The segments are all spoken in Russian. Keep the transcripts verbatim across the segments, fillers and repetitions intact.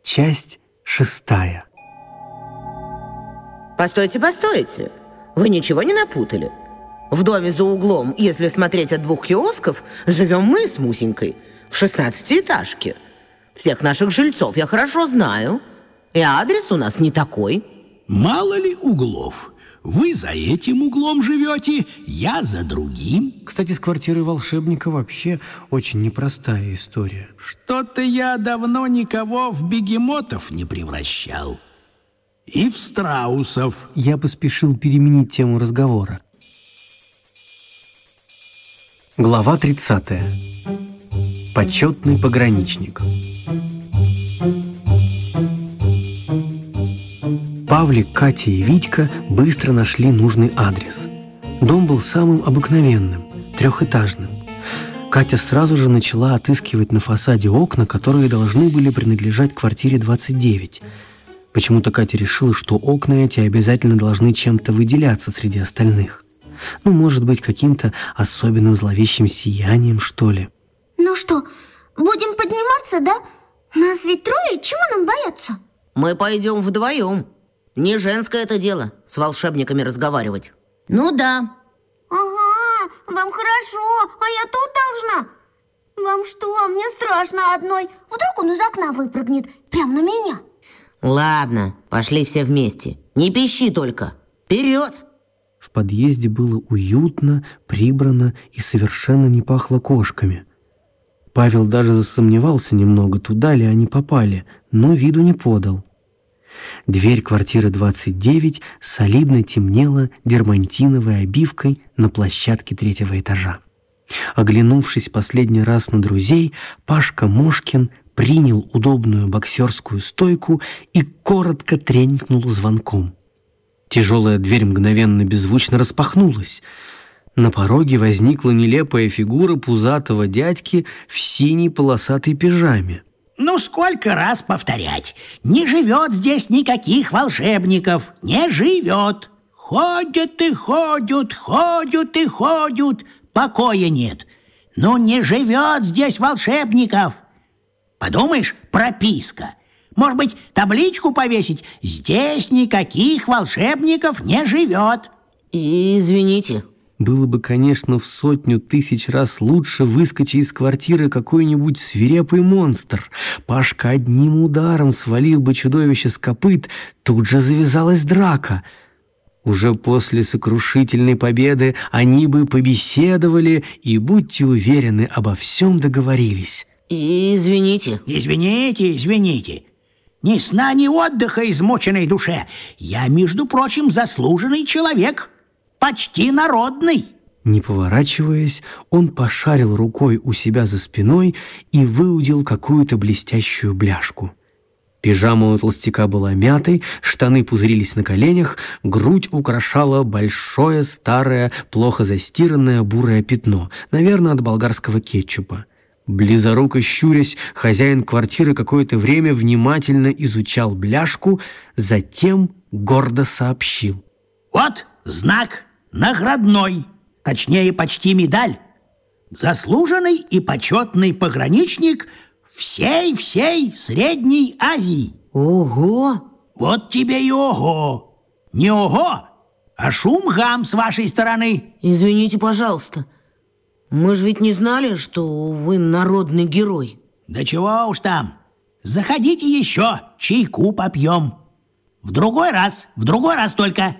Часть шестая. Постойте, постойте. Вы ничего не напутали? В доме за углом, если смотреть от двух киосков, живем мы с Мусенькой в шестнадцатиэтажке. Всех наших жильцов я хорошо знаю. И адрес у нас не такой. Мало ли углов. Вы за этим углом живете, я за другим. Кстати, с квартирой волшебника вообще очень непростая история. Что-то я давно никого в бегемотов не превращал. И в страусов. Я поспешил переменить тему разговора. Глава тридцатая. Почетный пограничник. Павлик, Катя и Витька быстро нашли нужный адрес. Дом был самым обыкновенным, трехэтажным. Катя сразу же начала отыскивать на фасаде окна, которые должны были принадлежать квартире двадцать девять. Почему-то Катя решила, что окна эти обязательно должны чем-то выделяться среди остальных. Ну, может быть, каким-то особенным зловещим сиянием, что ли. Ну что, будем подниматься, да? Нас ведь трое, чего нам бояться? Мы пойдем вдвоем. Не женское это дело с волшебниками разговаривать. Ну да. Ага, вам хорошо, а я тут должна. Вам что, мне страшно одной. Вдруг он из окна выпрыгнет прямо на меня. Ладно, пошли все вместе. Не пищи только. Вперед! В подъезде было уютно, прибрано и совершенно не пахло кошками. Павел даже засомневался немного, туда ли они попали, но виду не подал. Дверь квартиры двадцать девять солидно темнела дермантиновой обивкой на площадке третьего этажа. Оглянувшись последний раз на друзей, Пашка Мошкин принял удобную боксерскую стойку и коротко тренькнул звонком. Тяжелая дверь мгновенно беззвучно распахнулась. На пороге возникла нелепая фигура пузатого дядьки в синей полосатой пижаме. Ну, сколько раз повторять? Не живет здесь никаких волшебников. Не живет. Ходят и ходят, ходят и ходят. Покоя нет. Ну, не живет здесь волшебников. Подумаешь, прописка. Может быть, табличку повесить? Здесь никаких волшебников не живет. Извините. Было бы, конечно, в сотню тысяч раз лучше, выскочить из квартиры какой-нибудь свирепый монстр. Пашка одним ударом свалил бы чудовище с копыт, тут же завязалась драка. Уже после сокрушительной победы они бы побеседовали и, будьте уверены, обо всем договорились. Извините. Извините, извините. Ни сна, ни отдыха измученной душе. Я, между прочим, заслуженный человек. Почти народный. Не поворачиваясь, он пошарил рукой у себя за спиной и выудил какую-то блестящую бляшку. Пижама у толстяка была мятой, штаны пузырились на коленях, грудь украшала большое, старое, плохо застиранное бурое пятно, наверное, от болгарского кетчупа. Близоруко щурясь, хозяин квартиры какое-то время внимательно изучал бляшку, затем гордо сообщил. Вот знак наградной, точнее, почти медаль. Заслуженный и почетный пограничник всей-всей Средней Азии. Ого! Вот тебе и ого! Не ого, а шум-гам с вашей стороны. Извините, пожалуйста. Мы же ведь не знали, что вы народный герой. Да чего уж там. Заходите еще, чайку попьем. В другой раз, в другой раз только.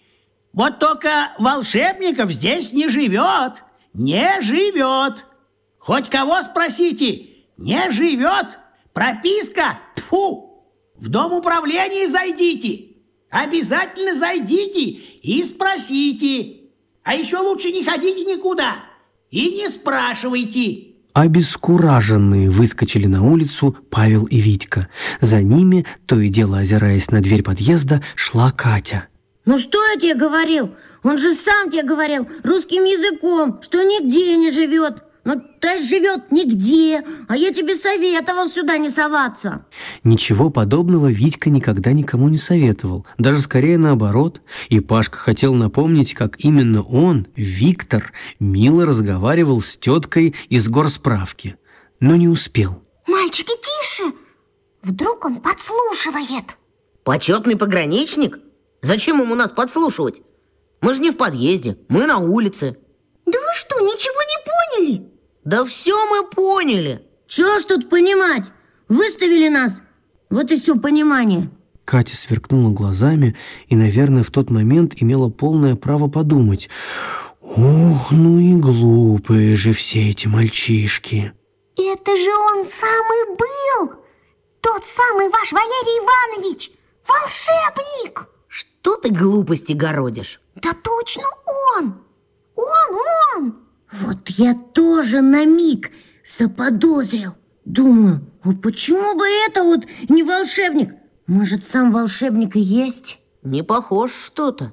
Вот только волшебников здесь не живет. Не живет. Хоть кого спросите, не живет. Прописка, тьфу. В дом управления зайдите. Обязательно зайдите и спросите. А еще лучше не ходите никуда и не спрашивайте. Обескураженные выскочили на улицу Павел и Витька. За ними, то и дело озираясь на дверь подъезда, шла Катя. Ну что я тебе говорил? Он же сам тебе говорил русским языком, что нигде не живет. Ну, то есть живет нигде, а я тебе советовал сюда не соваться. Ничего подобного Витька никогда никому не советовал, даже скорее наоборот. И Пашка хотел напомнить, как именно он, Виктор, мило разговаривал с теткой из горсправки, но не успел. Мальчики, тише! Вдруг он подслушивает? Почетный пограничник? Зачем ему нас подслушивать? Мы же не в подъезде, мы на улице. Да вы что, ничего не поняли? Да все мы поняли. Чего ж тут понимать? Выставили нас. Вот и все понимание. Катя сверкнула глазами и, наверное, в тот момент имела полное право подумать: «Ох, ну и глупые же все эти мальчишки». Это же он самый был! Тот самый ваш Валерий Иванович! Волшебник! Что ты глупости городишь? Да точно он! Он, он! Вот я тоже на миг заподозрил. Думаю, а почему бы это вот не волшебник? Может, сам волшебник и есть? Не похож что-то.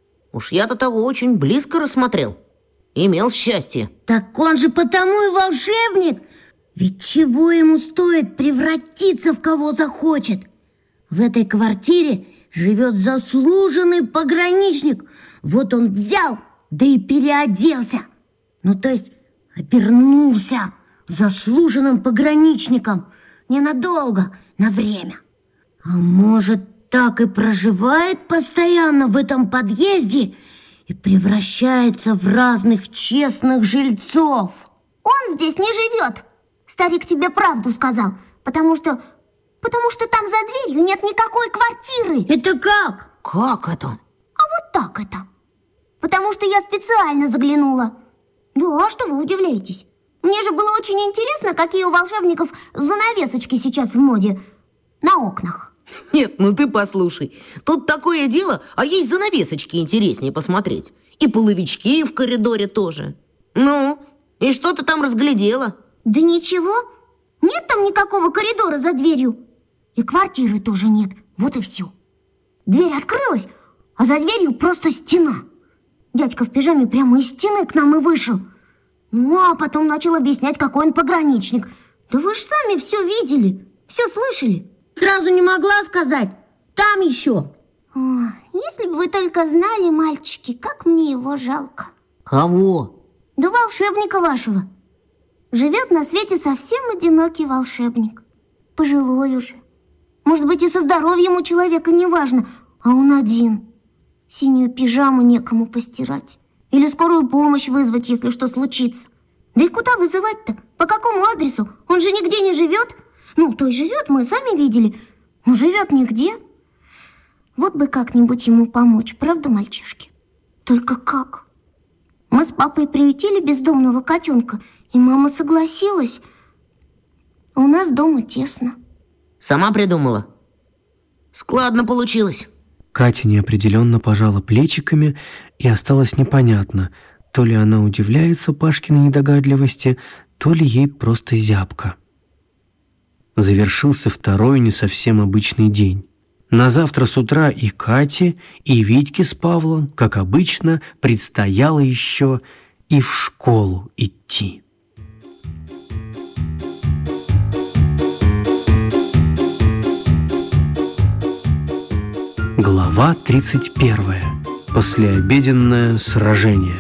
Уж я-то того очень близко рассмотрел. Имел счастье. Так он же потому и волшебник. Ведь чего ему стоит превратиться в кого захочет? В этой квартире живет заслуженный пограничник. Вот он взял, да и переоделся. Ну, то есть обернулся заслуженным пограничником. Ненадолго, на время. А может, так и проживает постоянно в этом подъезде и превращается в разных честных жильцов? Он здесь не живет. Старик тебе правду сказал, потому что... Потому что там за дверью нет никакой квартиры. Это как? Как это? А вот так это. Потому что я специально заглянула. Да, что вы удивляетесь? Мне же было очень интересно, какие у волшебников занавесочки сейчас в моде на окнах. Нет, ну ты послушай. Тут такое дело, а есть занавесочки интереснее посмотреть. И половички в коридоре тоже. Ну, и что ты там разглядела? Да ничего. Нет там никакого коридора за дверью. И квартиры тоже нет. Вот и все. Дверь открылась, а за дверью просто стена. Дядька в пижаме прямо из стены к нам и вышел. Ну, а потом начал объяснять, какой он пограничник. Да вы ж сами все видели, все слышали. Сразу не могла сказать. Там еще. О, если бы вы только знали, мальчики, как мне его жалко. Кого? Да волшебника вашего. Живет на свете совсем одинокий волшебник. Пожилой уже. Может быть, и со здоровьем у человека неважно, а он один. Синюю пижаму некому постирать. Или скорую помощь вызвать, если что случится. Да и куда вызывать-то? По какому адресу? Он же нигде не живет. Ну, то и живет, мы сами видели. Но живет нигде. Вот бы как-нибудь ему помочь, правда, мальчишки? Только как? Мы с папой приютили бездомного котенка, и мама согласилась. А у нас дома тесно. Сама придумала? Складно получилось. Катя неопределенно пожала плечиками, и осталось непонятно, то ли она удивляется Пашкиной недогадливости, то ли ей просто зябко. Завершился второй не совсем обычный день. На завтра с утра и Кате, и Витьке с Павлом, как обычно, предстояло еще и в школу идти. Глава тридцать первая. Послеобеденное сражение.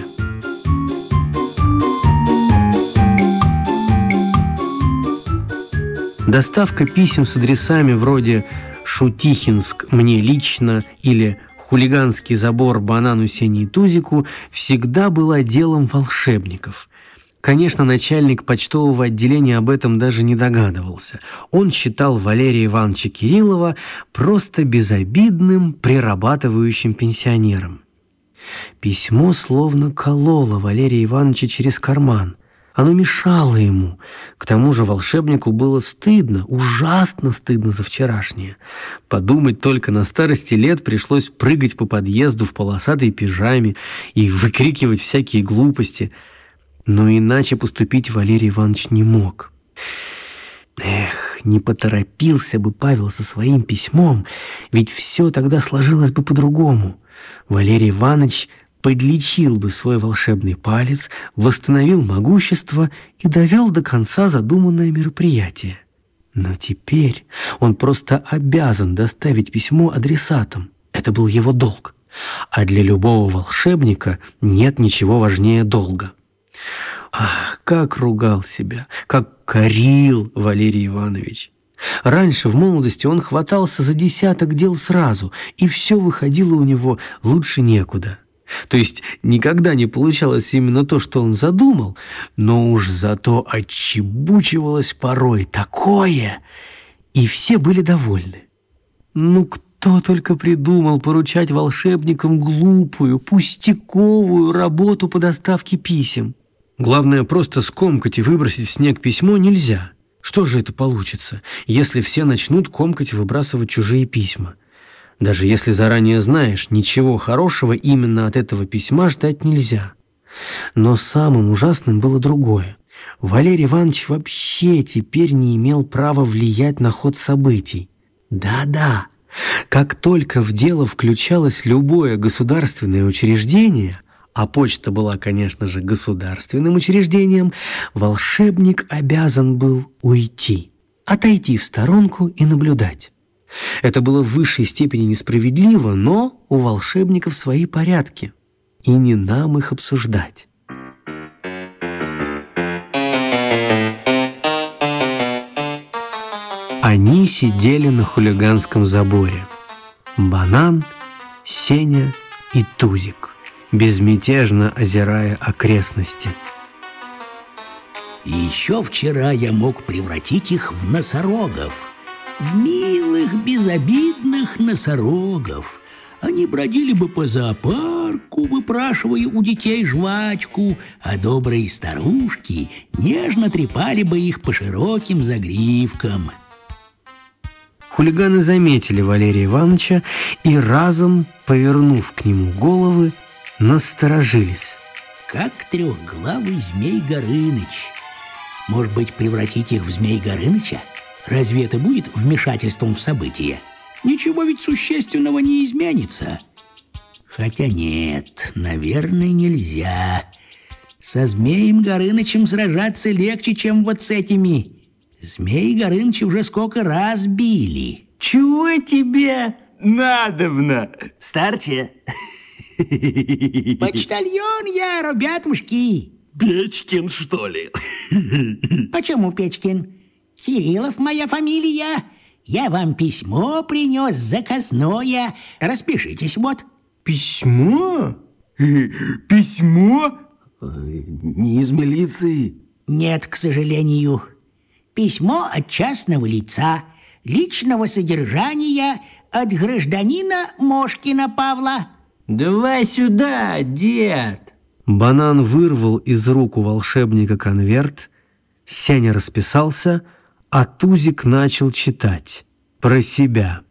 Доставка писем с адресами вроде «Шутихинск мне лично» или «Хулиганский забор банану Сене и Тузику» всегда была делом волшебников. Конечно, начальник почтового отделения об этом даже не догадывался. Он считал Валерия Ивановича Кириллова просто безобидным, прирабатывающим пенсионером. Письмо словно кололо Валерия Ивановича через карман. Оно мешало ему. К тому же волшебнику было стыдно, ужасно стыдно за вчерашнее. Подумать только, на старости лет пришлось прыгать по подъезду в полосатой пижаме и выкрикивать всякие глупости. Но иначе поступить Валерий Иванович не мог. Эх, не поторопился бы Павел со своим письмом, ведь все тогда сложилось бы по-другому. Валерий Иванович подлечил бы свой волшебный палец, восстановил могущество и довел до конца задуманное мероприятие. Но теперь он просто обязан доставить письмо адресатам. Это был его долг. А для любого волшебника нет ничего важнее долга. Ах, как ругал себя, как корил Валерий Иванович. Раньше, в молодости, он хватался за десяток дел сразу, и все выходило у него лучше некуда. То есть никогда не получалось именно то, что он задумал, но уж зато отчебучивалось порой такое, и все были довольны. Ну, кто только придумал поручать волшебникам глупую, пустяковую работу по доставке писем. Главное, просто скомкать и выбросить в снег письмо нельзя. Что же это получится, если все начнут комкать и выбрасывать чужие письма? Даже если заранее знаешь, ничего хорошего именно от этого письма ждать нельзя. Но самым ужасным было другое. Валерий Иванович вообще теперь не имел права влиять на ход событий. Да-да, как только в дело включалось любое государственное учреждение, а почта была, конечно же, государственным учреждением, волшебник обязан был уйти, отойти в сторонку и наблюдать. Это было в высшей степени несправедливо, но у волшебников свои порядки, и не нам их обсуждать. Они сидели на хулиганском заборе. Банан, Сеня и Тузик, безмятежно озирая окрестности. Еще вчера я мог превратить их в носорогов. В милых, безобидных носорогов. Они бродили бы по зоопарку, выпрашивая у детей жвачку, а добрые старушки нежно трепали бы их по широким загривкам. Хулиганы заметили Валерия Ивановича и разом, повернув к нему головы, насторожились. Как трехглавый Змей Горыныч. Может быть, превратить их в Змей Горыныча? Разве это будет вмешательством в события? Ничего ведь существенного не изменится. Хотя нет, наверное, нельзя. Со Змеем Горынычем сражаться легче, чем вот с этими. Змей Горыныч уже сколько раз били. Чего тебе надобно, старче? Почтальон я, ребятушки. Печкин, что ли? Почему Печкин? Кириллов моя фамилия. Я вам письмо принес заказное. Распишитесь вот. Письмо? Письмо? Не из милиции? Нет, к сожалению. Письмо от частного лица, личного содержания от гражданина Мошкина Павла. Давай сюда, дед. Банан вырвал из рук у волшебника конверт, Сеня расписался, а Тузик начал читать про себя.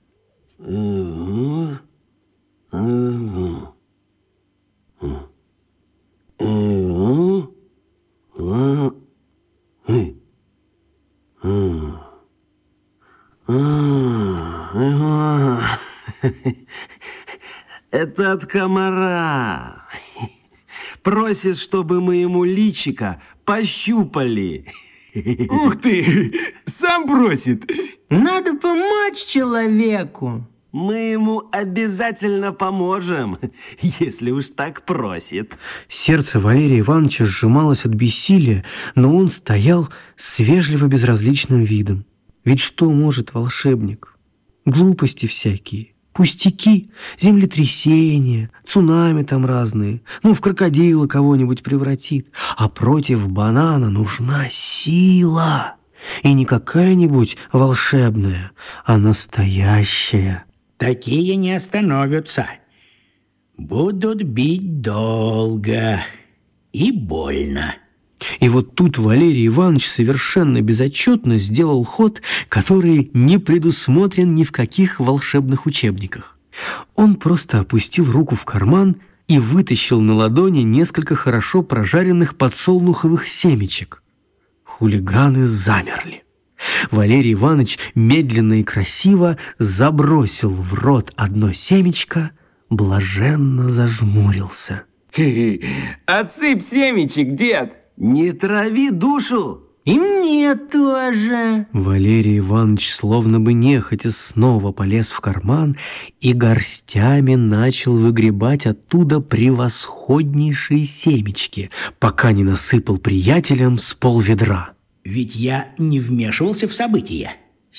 Это от комара. Просит, чтобы мы ему личико пощупали. Ух ты, сам просит. Надо помочь человеку. Мы ему обязательно поможем, если уж так просит. Сердце Валерия Ивановича сжималось от бессилия, но он стоял с вежливо безразличным видом. Ведь что может волшебник? Глупости всякие, пустяки, землетрясения, цунами там разные. Ну, в крокодила кого-нибудь превратит. А против банана нужна сила. И не какая-нибудь волшебная, а настоящая. Такие не остановятся. Будут бить долго и больно. И вот тут Валерий Иванович совершенно безотчетно сделал ход, который не предусмотрен ни в каких волшебных учебниках. Он просто опустил руку в карман и вытащил на ладони несколько хорошо прожаренных подсолнуховых семечек. Хулиганы замерли. Валерий Иванович медленно и красиво забросил в рот одно семечко, блаженно зажмурился. Отсыпь семечек, дед. Не трави душу. И мне тоже. Валерий Иванович словно бы нехотя снова полез в карман и горстями начал выгребать оттуда превосходнейшие семечки, пока не насыпал приятелям с полведра. Ведь я не вмешивался в события.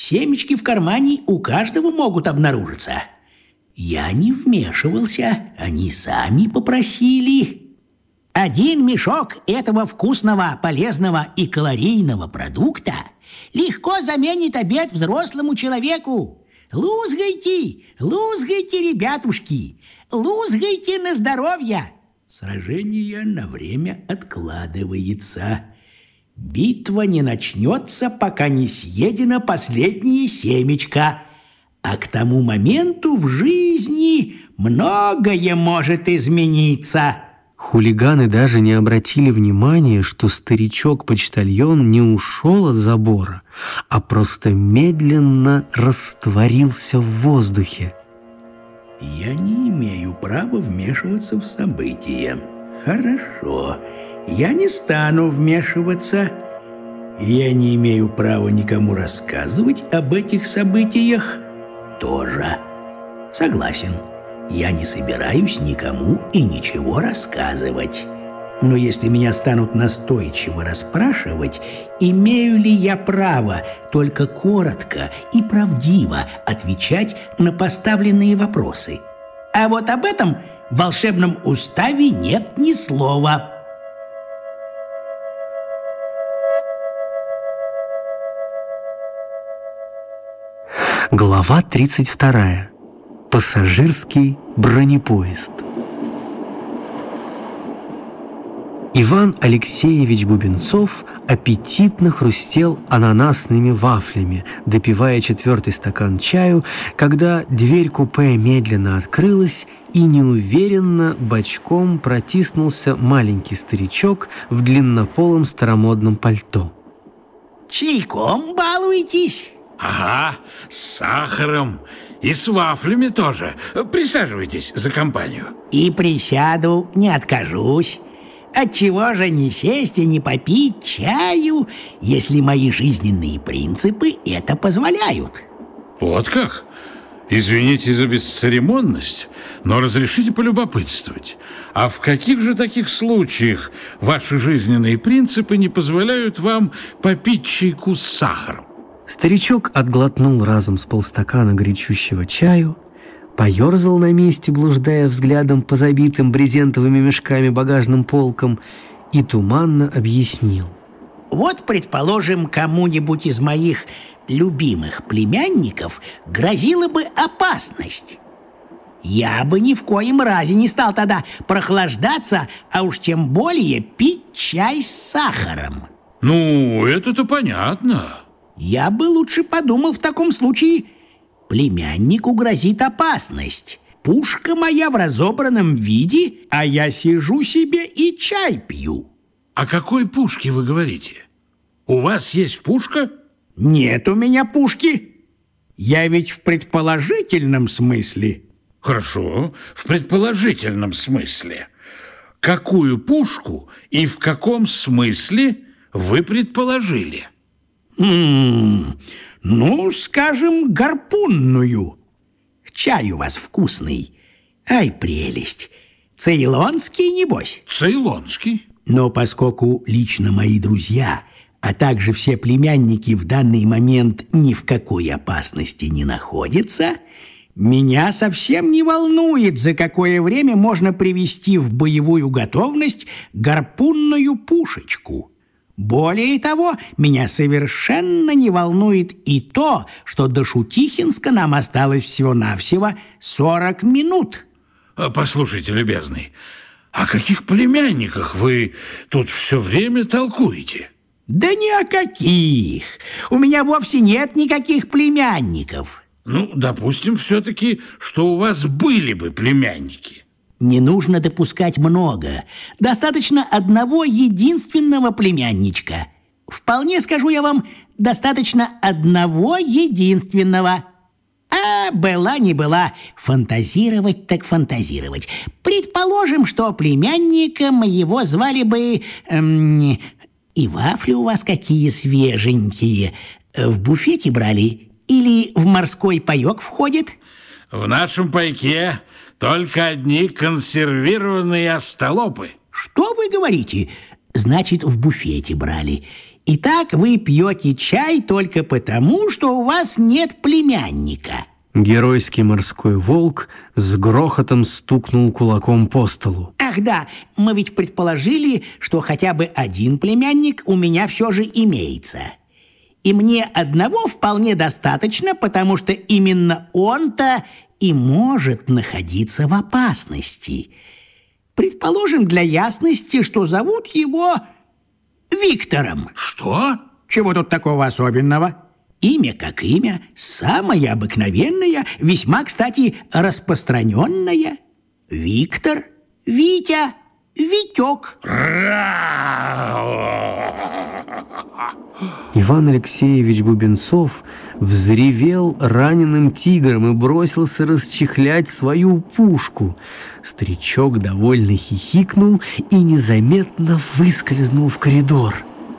Семечки в кармане у каждого могут обнаружиться. Я не вмешивался, они сами попросили. Один мешок этого вкусного, полезного и калорийного продукта легко заменит обед взрослому человеку. Лузгайте, лузгайте, ребятушки, лузгайте на здоровье. Сражение на время откладывается. Битва не начнется, пока не съедено последнее семечко. А к тому моменту в жизни многое может измениться. Хулиганы даже не обратили внимания, что старичок-почтальон не ушел от забора, а просто медленно растворился в воздухе. Я не имею права вмешиваться в события. Хорошо, я не стану вмешиваться. Я не имею права никому рассказывать об этих событиях. Тоже. Согласен. Я не собираюсь никому и ничего рассказывать. Но если меня станут настойчиво расспрашивать, имею ли я право только коротко и правдиво отвечать на поставленные вопросы? А вот об этом в волшебном уставе нет ни слова. Глава тридцать вторая. Пассажирский бронепоезд. Иван Алексеевич Бубенцов аппетитно хрустел ананасными вафлями, допивая четвертый стакан чаю, когда дверь купе медленно открылась, и неуверенно бочком протиснулся маленький старичок в длиннополом старомодном пальто. Чайком балуетесь? Ага, с сахаром и с вафлями тоже. Присаживайтесь за компанию. И присяду, не откажусь. Отчего же не сесть и не попить чаю, если мои жизненные принципы это позволяют? Вот как? Извините за бесцеремонность, но разрешите полюбопытствовать. А в каких же таких случаях ваши жизненные принципы не позволяют вам попить чайку с сахаром? Старичок отглотнул разом с полстакана горячущего чаю, поерзал на месте, блуждая взглядом по забитым брезентовыми мешками багажным полкам, и туманно объяснил. Вот, предположим, кому-нибудь из моих любимых племянников грозила бы опасность. Я бы ни в коем разе не стал тогда прохлаждаться, а уж тем более пить чай с сахаром. Ну, это-то понятно. Я бы лучше подумал в таком случае: племяннику грозит опасность. Пушка моя в разобранном виде, а я сижу себе и чай пью. О какой пушке вы говорите? У вас есть пушка? Нет у меня пушки. Я ведь в предположительном смысле. Хорошо, в предположительном смысле. Какую пушку и в каком смысле вы предположили? М-м, ну, скажем, гарпунную. Чай у вас вкусный. Ай, прелесть. Цейлонский, небось? Цейлонский. Но поскольку лично мои друзья, а также все племянники в данный момент ни в какой опасности не находятся, меня совсем не волнует, за какое время можно привести в боевую готовность гарпунную пушечку. Более того, меня совершенно не волнует и то, что до Шутихинска нам осталось всего-навсего сорок минут. Послушайте, любезный, о каких племянниках вы тут все время толкуете? Да ни о каких. У меня вовсе нет никаких племянников. Ну, допустим, все-таки, что у вас были бы племянники. Не нужно допускать много. Достаточно одного единственного племянничка. Вполне, скажу я вам, достаточно одного единственного. А была не была, фантазировать так фантазировать. Предположим, что племянника моего звали бы... Эм, и вафли у вас какие свеженькие. В буфете брали или в морской паёк входит? В нашем пайке только одни консервированные остолопы. Что вы говорите? Значит, в буфете брали. Итак, вы пьете чай только потому, что у вас нет племянника. Геройский морской волк с грохотом стукнул кулаком по столу. Ах да, мы ведь предположили, что хотя бы один племянник у меня все же имеется. И мне одного вполне достаточно, потому что именно он-то и может находиться в опасности. Предположим для ясности, что зовут его Виктором. Что? Чего тут такого особенного? Имя как имя, самое обыкновенное, весьма, кстати, распространенное. Виктор, Витя, Витек. Иван Алексеевич Бубенцов взревел раненым тигром и бросился расчехлять свою пушку. Старичок довольно хихикнул и незаметно выскользнул в коридор.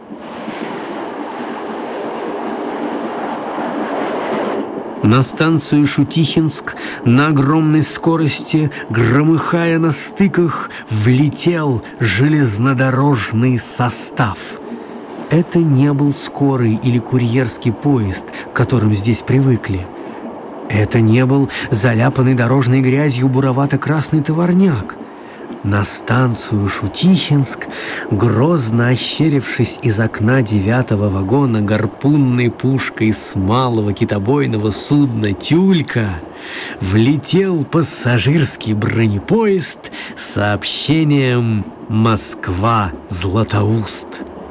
На станцию Шутихинск на огромной скорости, громыхая на стыках, влетел железнодорожный состав. Это не был скорый или курьерский поезд, к которым здесь привыкли. Это не был заляпанный дорожной грязью буровато-красный товарняк. На станцию Шутихинск, грозно ощерившись из окна девятого вагона гарпунной пушкой с малого китобойного судна «Тюлька», влетел пассажирский бронепоезд с сообщением «Москва-Златоуст».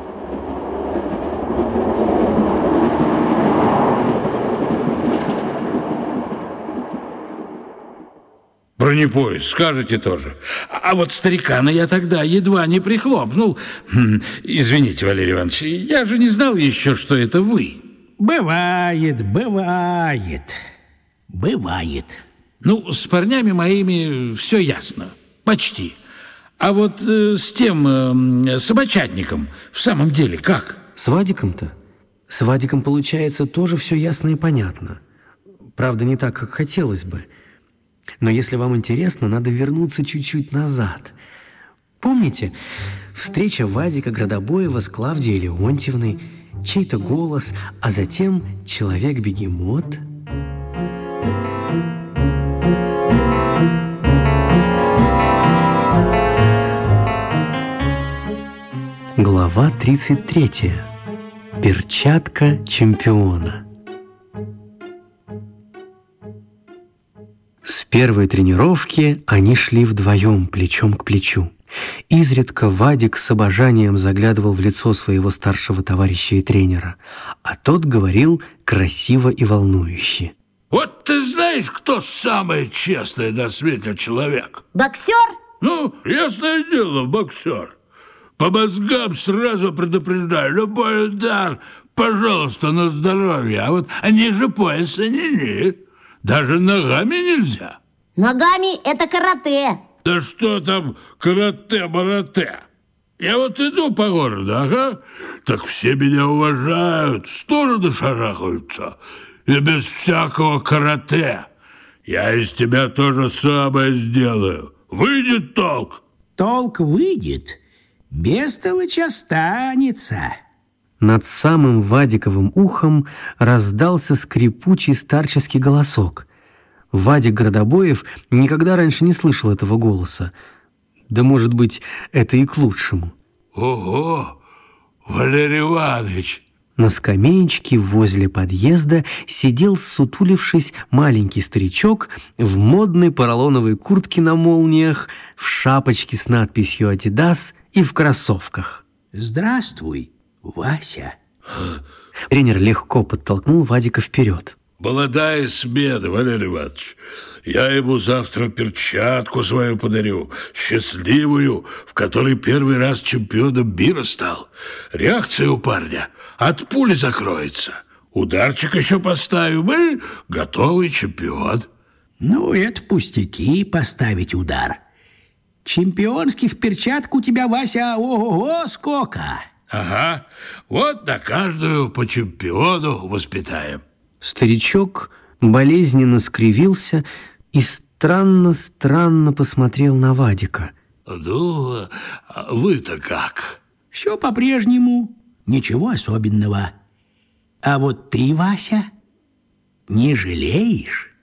Бронепоезд, скажете тоже. А вот старикана я тогда едва не прихлопнул. Извините, Валерий Иванович, я же не знал еще, что это вы. Бывает, бывает, бывает. Ну, с парнями моими все ясно. Почти. А вот э, с тем э, собачатником в самом деле как? С Вадиком-то? С Вадиком, получается, тоже все ясно и понятно. Правда, не так, как хотелось бы. Но если вам интересно, надо вернуться чуть-чуть назад. Помните, встреча Вадика Градобоева с Клавдией Леонтьевной, чей-то голос, а затем человек-бегемот? Глава тридцать третья. Перчатка чемпиона. С первой тренировки они шли вдвоем, плечом к плечу. Изредка Вадик с обожанием заглядывал в лицо своего старшего товарища и тренера, а тот говорил красиво и волнующе. Вот ты знаешь, кто самый честный на свете человек? Боксер? Ну, ясное дело, боксер. По мозгам сразу предупреждаю, любой удар, пожалуйста, на здоровье, а вот ниже пояса не-не. Даже ногами нельзя. Ногами это карате. Да что там карате-марате? Я вот иду по городу, ага, так все меня уважают, в сторону шарахаются. И без всякого карате. Я из тебя то же самое сделаю. Выйдет толк? Толк выйдет, бестолочь останется. Над самым Вадиковым ухом раздался скрипучий старческий голосок. Вадик Градобоев никогда раньше не слышал этого голоса. Да, может быть, это и к лучшему. Ого, Валерий Иванович! На скамеечке возле подъезда сидел, сутулившись, маленький старичок в модной поролоновой куртке на молниях, в шапочке с надписью «Адидас» и в кроссовках. Здравствуй, Вася. Тренер легко подтолкнул Вадика вперед. Молодая смена, Валерий Иванович. Я ему завтра перчатку свою подарю, счастливую, в которой первый раз чемпионом мира стал. Реакция у парня от пули закроется. Ударчик еще поставим, и готовый чемпион. Ну, это пустяки поставить удар. Чемпионских перчаток у тебя, Вася, ого-го, сколько! Ага, вот на каждую по чемпиону воспитаем. Старичок болезненно скривился и странно-странно посмотрел на Вадика. Ну, а вы-то как? Все по-прежнему. ничего особенного. А вот ты, Вася, не жалеешь?